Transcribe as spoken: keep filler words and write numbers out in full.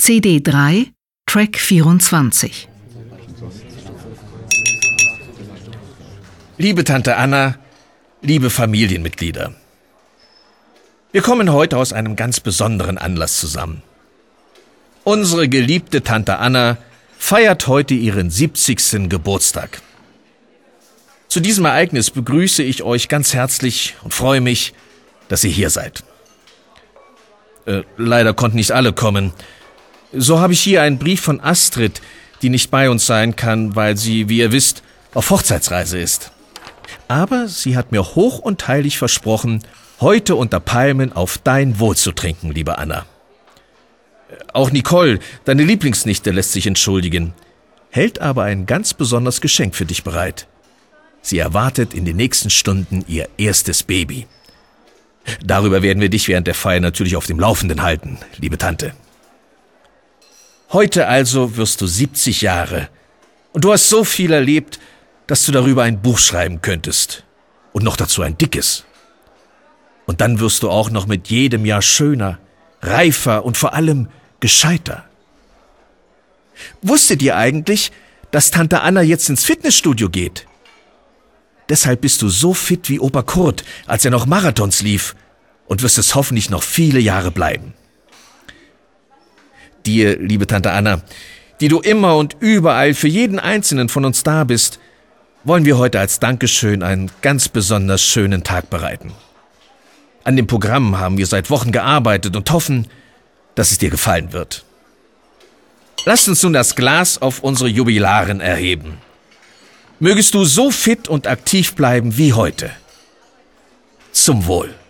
C D drei, Track vierundzwanzig. Liebe Tante Anna, liebe Familienmitglieder. Wir kommen heute aus einem ganz besonderen Anlass zusammen. Unsere geliebte Tante Anna feiert heute ihren siebzigsten Geburtstag. Zu diesem Ereignis begrüße ich euch ganz herzlich und freue mich, dass ihr hier seid. Äh, leider konnten nicht alle kommen. So habe ich hier einen Brief von Astrid, die nicht bei uns sein kann, weil sie, wie ihr wisst, auf Hochzeitsreise ist. Aber sie hat mir hoch und heilig versprochen, heute unter Palmen auf dein Wohl zu trinken, liebe Anna. Auch Nicole, deine Lieblingsnichte, lässt sich entschuldigen, hält aber ein ganz besonderes Geschenk für dich bereit. Sie erwartet in den nächsten Stunden ihr erstes Baby. Darüber werden wir dich während der Feier natürlich auf dem Laufenden halten, liebe Tante. Heute also wirst du siebzig Jahre und du hast so viel erlebt, dass du darüber ein Buch schreiben könntest. Und noch dazu ein dickes. Und dann wirst du auch noch mit jedem Jahr schöner, reifer und vor allem gescheiter. Wusstet ihr eigentlich, dass Tante Anna jetzt ins Fitnessstudio geht? Deshalb bist du so fit wie Opa Kurt, als er noch Marathons lief, und wirst es hoffentlich noch viele Jahre bleiben. Dir, liebe Tante Anna, die du immer und überall für jeden Einzelnen von uns da bist, wollen wir heute als Dankeschön einen ganz besonders schönen Tag bereiten. An dem Programm haben wir seit Wochen gearbeitet und hoffen, dass es dir gefallen wird. Lasst uns nun das Glas auf unsere Jubilarin erheben. Mögest du so fit und aktiv bleiben wie heute. Zum Wohl.